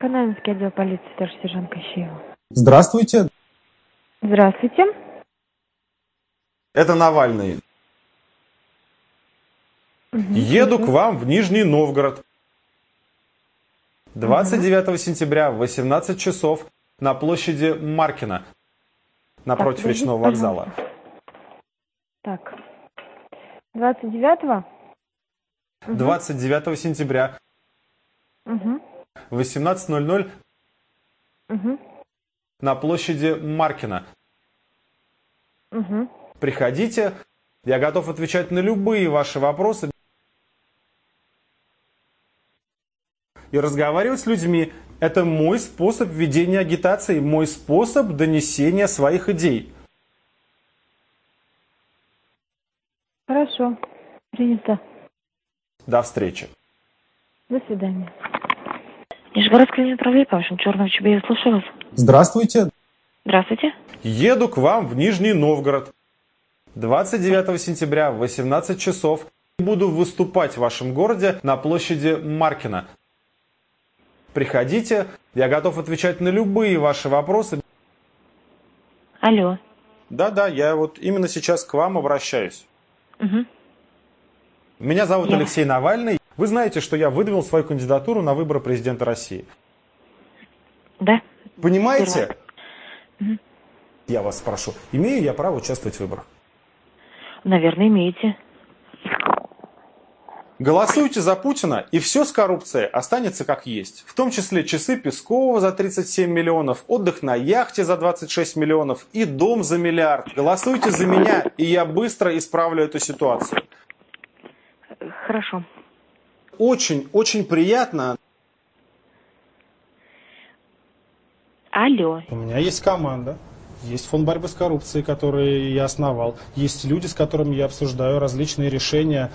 Канавинский отдел полиции, старший сержант Кощеева. Здравствуйте. Здравствуйте. Это Навальный. Еду к вам в Нижний Новгород. 29 сентября в 18 часов на площади Маркина, напротив Вечного вокзала. Так. 29-го? 29 сентября в 18:00 на площади Маркина. Приходите, я готов отвечать на любые ваши вопросы и разговаривать с людьми. Это мой способ ведения агитации, мой способ донесения своих идей. Хорошо. Принято. До встречи. До свидания. Нижегородское управление по вашему черному ЧБ, я слушаю вас. Здравствуйте. Здравствуйте. Еду к вам в Нижний Новгород. 29 сентября в 18 часов буду выступать в вашем городе на площади Маркина. Приходите, я готов отвечать на любые ваши вопросы. Алло. Да, я вот именно сейчас к вам обращаюсь. Меня зовут Алексей Навальный. Вы знаете, что я выдвинул свою кандидатуру на выборы президента России. Да. Понимаете? Я вас спрошу, имею я право участвовать в выборах? Наверное, имеете. Голосуйте за Путина, и все с коррупцией останется как есть. В том числе часы Пескова за 37 миллионов, отдых на яхте за 26 миллионов и дом за миллиард. Голосуйте за меня, и я быстро исправлю эту ситуацию. Хорошо. Очень приятно. Алло. У меня есть команда. Есть фонд борьбы с коррупцией, который я основал. Есть люди, с которыми я обсуждаю различные решения.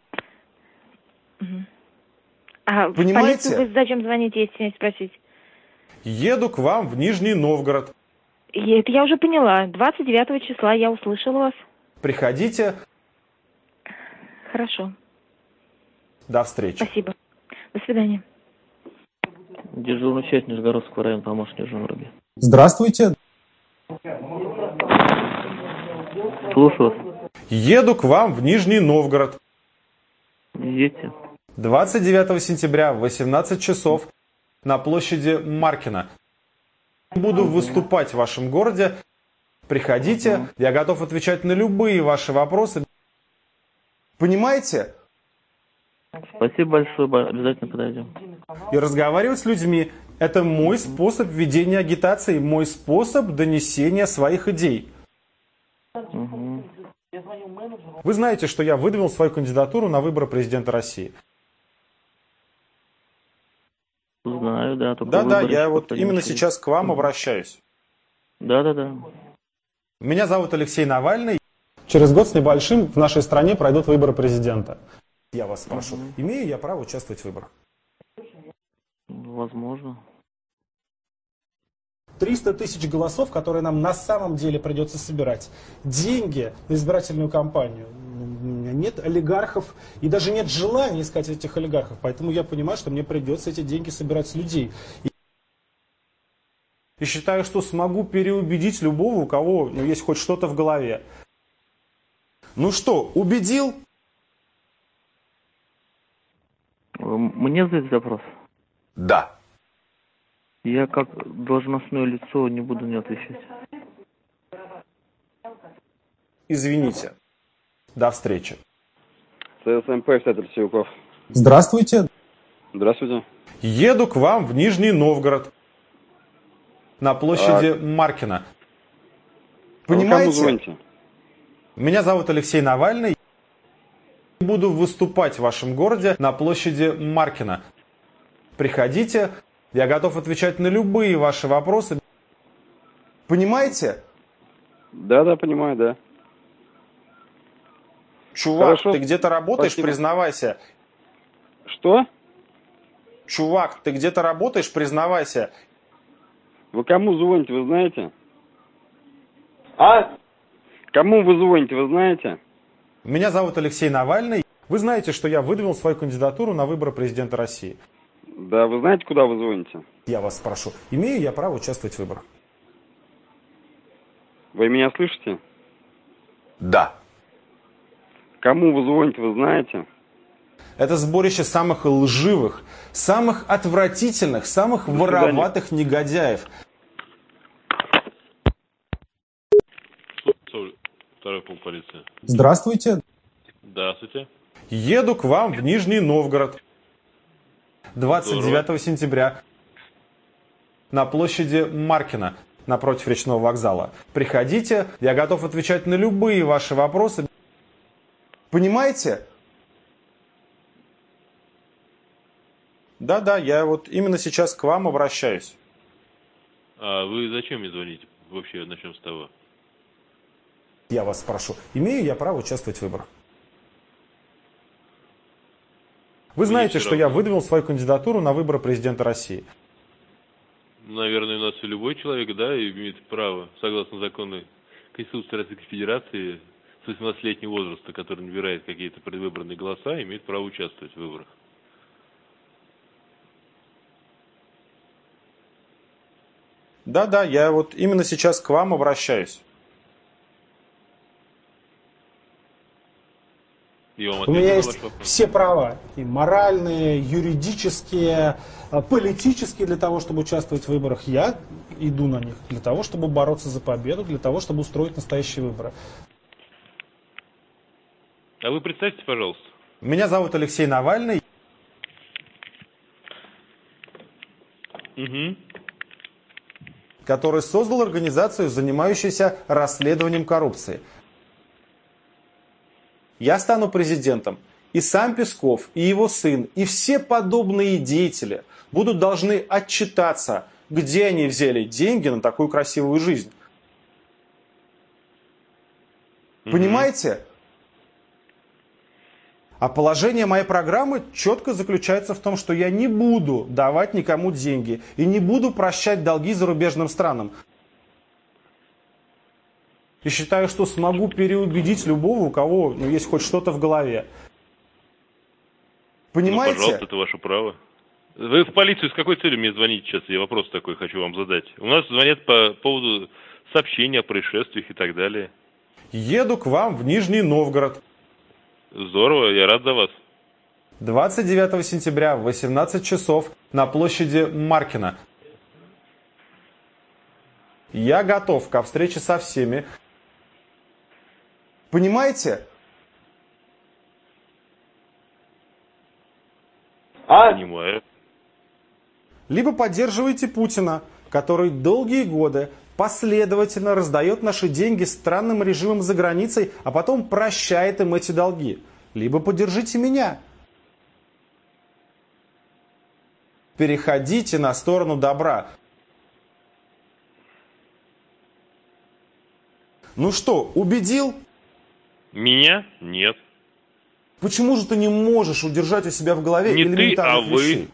А Понимаете? в полицию вы зачем звоните, если не спросить? Еду к вам в Нижний Новгород. Это я уже поняла. 29 числа я услышала вас. Приходите. Хорошо. До встречи. Спасибо. До свидания. Дежурный часть Нижегородского района, помощник дежурного. Здравствуйте. Слушаю вас. Еду к вам в Нижний Новгород. Едете? 29 сентября в 18 часов на площади Маркина. Буду выступать в вашем городе. Приходите, я готов отвечать на любые ваши вопросы. Понимаете? Спасибо большое, обязательно подойдем. И разговаривать с людьми. Это мой способ ведения агитации, мой способ донесения своих идей. Вы знаете, что я выдвинул свою кандидатуру на выборы президента России. Знаю, да. Да, я вот именно сейчас к вам обращаюсь. Да. Меня зовут Алексей Навальный. Через год с небольшим в нашей стране пройдут выборы президента. Я вас спрошу, имею я право участвовать в выборах? Возможно. 300 тысяч голосов, которые нам на самом деле придется собирать. Деньги на избирательную кампанию. У меня нет олигархов и даже нет желания искать этих олигархов. Поэтому я понимаю, что мне придется эти деньги собирать с людей. И считаю, что смогу переубедить любого, у кого есть хоть что-то в голове. Ну что, убедил? Мне задать запрос? Да. Я как должностное лицо не буду не отвечать. Извините. До встречи. ЦСМП, Сетер Сиюков. Здравствуйте. Здравствуйте. Еду к вам в Нижний Новгород. На площади Маркина. Понимаете? Кому звоните? Меня зовут Алексей Навальный. Буду выступать в вашем городе на площади Маркина. Приходите, я готов отвечать на любые ваши вопросы. Понимаете? Да, понимаю, да. Чувак, Хорошо. ты где-то работаешь, Спасибо. признавайся. Что? Чувак, ты где-то работаешь, признавайся. Вы кому звоните, вы знаете? А? Кому вы звоните, вы знаете? Меня зовут Алексей Навальный. Вы знаете, что я выдвинул свою кандидатуру на выборы президента России. Да, вы знаете, куда вы звоните? Я вас спрошу, имею я право участвовать в выборах? Вы меня слышите? Да. Кому вы звоните, вы знаете? Это сборище самых лживых, самых отвратительных, самых вороватых негодяев. Второй полк полиции. Здравствуйте. Здравствуйте. Еду к вам в Нижний Новгород 29 сентября на площади Маркина напротив речного вокзала. Приходите, я готов отвечать на любые ваши вопросы. Понимаете? Да, я вот именно сейчас к вам обращаюсь. А вы зачем мне звоните? Вообще, начнем с того. Я вас спрошу, имею я право участвовать в выборах? Вы знаете, что я выдвинул свою кандидатуру на выборы президента России. Наверное, у нас любой человек, да, имеет право, согласно закону Конституции Российской Федерации, с 18-летнего возраста, который набирает какие-то предвыборные голоса, имеет право участвовать в выборах. Да, я вот именно сейчас к вам обращаюсь. У меня есть все права, и моральные, юридические, политические, для того, чтобы участвовать в выборах. Я иду на них для того, чтобы бороться за победу, для того, чтобы устроить настоящие выборы. А вы представьте, пожалуйста. Меня зовут Алексей Навальный. Который создал организацию, занимающуюся расследованием коррупции. Я стану президентом, и сам Песков, и его сын, и все подобные деятели будут должны отчитаться, где они взяли деньги на такую красивую жизнь. Понимаете? А положение моей программы четко заключается в том, что я не буду давать никому деньги и не буду прощать долги зарубежным странам. И считаю, что смогу переубедить любого, у кого есть хоть что-то в голове. Понимаете? Ну, пожалуйста, это ваше право. Вы в полицию с какой целью мне звоните сейчас? Я вопрос такой хочу вам задать. У нас звонят по поводу сообщений о происшествиях и так далее. Еду к вам в Нижний Новгород. Здорово, я рад за вас. 29 сентября в 18 часов на площади Маркина. Я готов ко встрече со всеми. Понимаете? Понимаю. Либо поддерживаете Путина, который долгие годы последовательно раздает наши деньги странным режимам за границей, а потом прощает им эти долги. Либо поддержите меня. Переходите на сторону добра. Ну что, убедил? Меня? Нет. Почему же ты не можешь удержать у себя в голове элементарных вещей?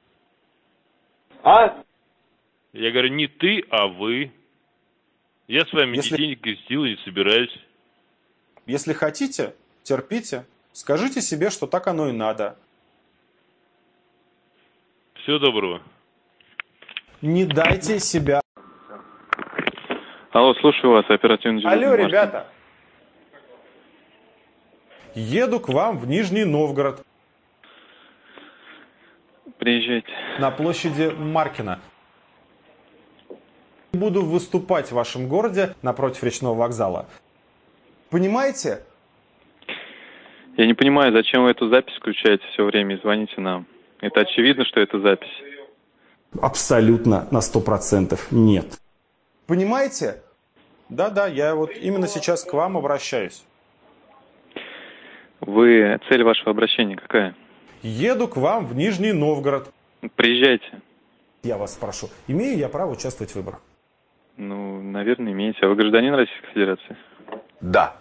Я говорю, не ты, а вы. Я с вами денег крестил и не собираюсь. Если хотите, терпите. Скажите себе, что так оно и надо. Всего доброго. Не дайте себя. Алло, слушаю вас, оперативный дежурный. Алло, ребята. Еду к вам в Нижний Новгород. Приезжайте. На площади Маркина. Буду выступать в вашем городе напротив речного вокзала. Понимаете? Я не понимаю, зачем вы эту запись включаете все время и звоните нам. Это очевидно, что это запись. Абсолютно на 100% нет. Понимаете? Да, я вот именно сейчас к вам обращаюсь. Цель вашего обращения какая? Еду к вам в Нижний Новгород. Приезжайте. Я вас спрошу, имею я право участвовать в выборах? Ну, наверное, имеете. А вы гражданин Российской Федерации? Да.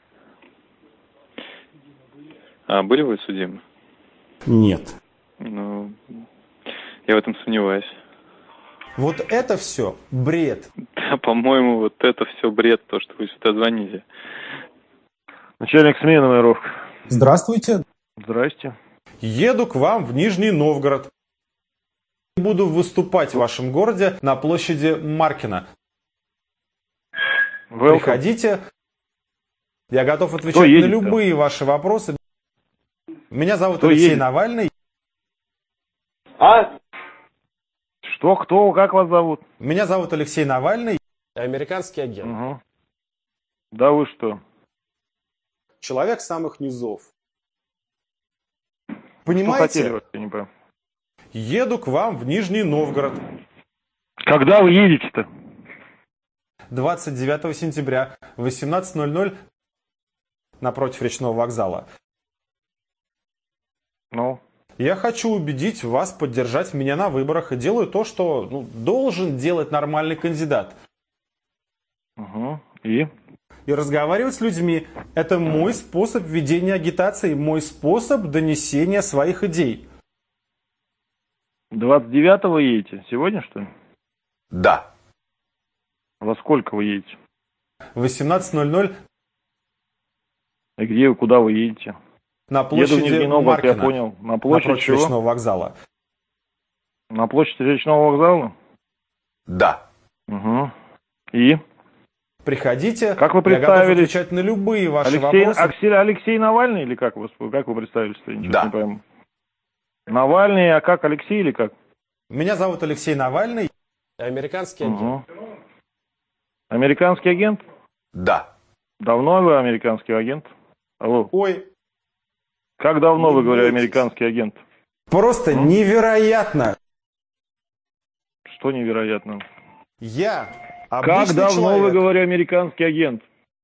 А были вы судимы? Нет. Ну, я в этом сомневаюсь. Вот это все бред. Да, по-моему, вот это все бред, то, что вы сюда звоните. Начальник смены, Майоров. Здравствуйте. Здрасте. Еду к вам в Нижний Новгород Буду выступать в вашем городе на площади Маркина. Приходите. Я готов отвечать на любые ваши вопросы. Меня зовут Алексей Навальный. А? Что, кто, как вас зовут? Меня зовут Алексей Навальный. Американский агент. Угу. Да вы что? Человек самых низов. Что Понимаете? хотели вы, я не понимаю. Еду к вам в Нижний Новгород. Когда вы едете-то? 29 сентября в 18:00 напротив речного вокзала. Ну? Я хочу убедить вас поддержать меня на выборах и делаю то, что должен делать нормальный кандидат. Угу. И разговаривать с людьми – это мой способ ведения агитации, мой способ донесения своих идей. 29-го едете? Сегодня, что ли? Да. Во сколько вы едете? В 18:00 И где вы, куда вы едете? на Еду в площади Нижний Новгород, Маркина, я понял. На площадь напротив чего? речного вокзала. На площадь речного вокзала? Да. Угу. И? Приходите. Как вы Я готов представились? отвечать на любые ваши вопросы. Алексей Навальный или как вы представились-то? Я ничего не пойму. Навальный, а как, Алексей или как? Меня зовут Алексей Навальный. Американский агент. Американский агент? Да. Давно вы американский агент? Алло. Ой. Как давно, вы говорите, бойтесь. американский агент? Просто невероятно. Что невероятно? Я Как обычный давно, человек. вы говорите, американский агент?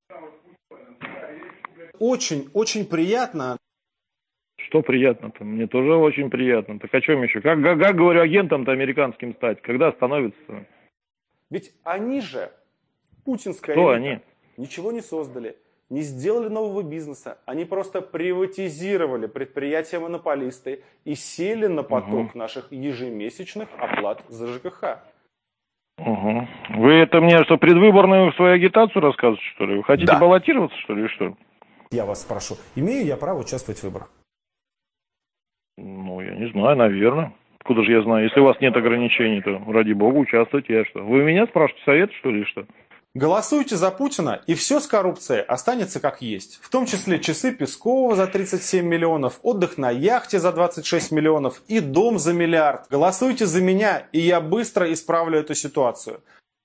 Очень приятно. Что приятно-то? Мне тоже очень приятно. Так о чем еще? Как говорю, агентом-то американским стать? Когда становится? Ведь они же, путинская Кто элита, они? ничего не создали, не сделали нового бизнеса. Они просто приватизировали предприятия-монополисты и сели на поток наших ежемесячных оплат за ЖКХ. Угу. Вы это мне что, предвыборную свою агитацию рассказываете, что ли? Вы хотите баллотироваться, что ли, что? Я вас спрошу, имею я право участвовать в выборах? Ну, я не знаю, наверное. Откуда же я знаю? Если у вас нет ограничений, то, ради бога, участвуйте. Я что? Вы меня спрашиваете совет, что ли, что? Голосуйте за Путина, и все с коррупцией останется как есть. В том числе часы Пескова за 37 миллионов, отдых на яхте за 26 миллионов и дом за миллиард. Голосуйте за меня, и я быстро исправлю эту ситуацию.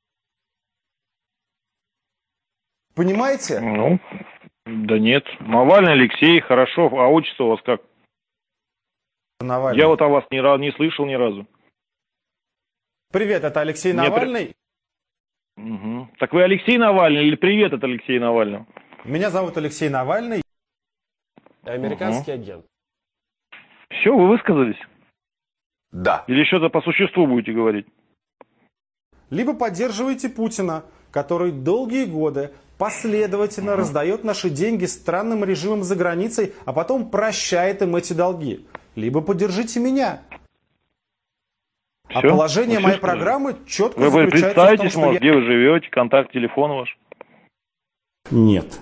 Понимаете? Ну, да нет. Навальный Алексей, хорошо. А отчество у вас как? Навальный. Я вот о вас не слышал ни разу. Привет, это Алексей Навальный. Угу. Так вы Алексей Навальный или привет от Алексея Навального? Меня зовут Алексей Навальный. Американский агент. Все, вы высказались? Да. Или что-то по существу будете говорить? Либо поддерживаете Путина, который долгие годы последовательно раздает наши деньги странным режимам за границей, а потом прощает им эти долги. Либо поддержите меня. Все? А положение моей программы четко вы заключается представитесь, в том, может, где вы живете, контакт, телефон ваш? Нет.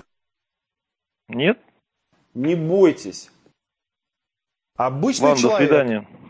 Нет? Не бойтесь. Обычный Ладно, человек. до свидания.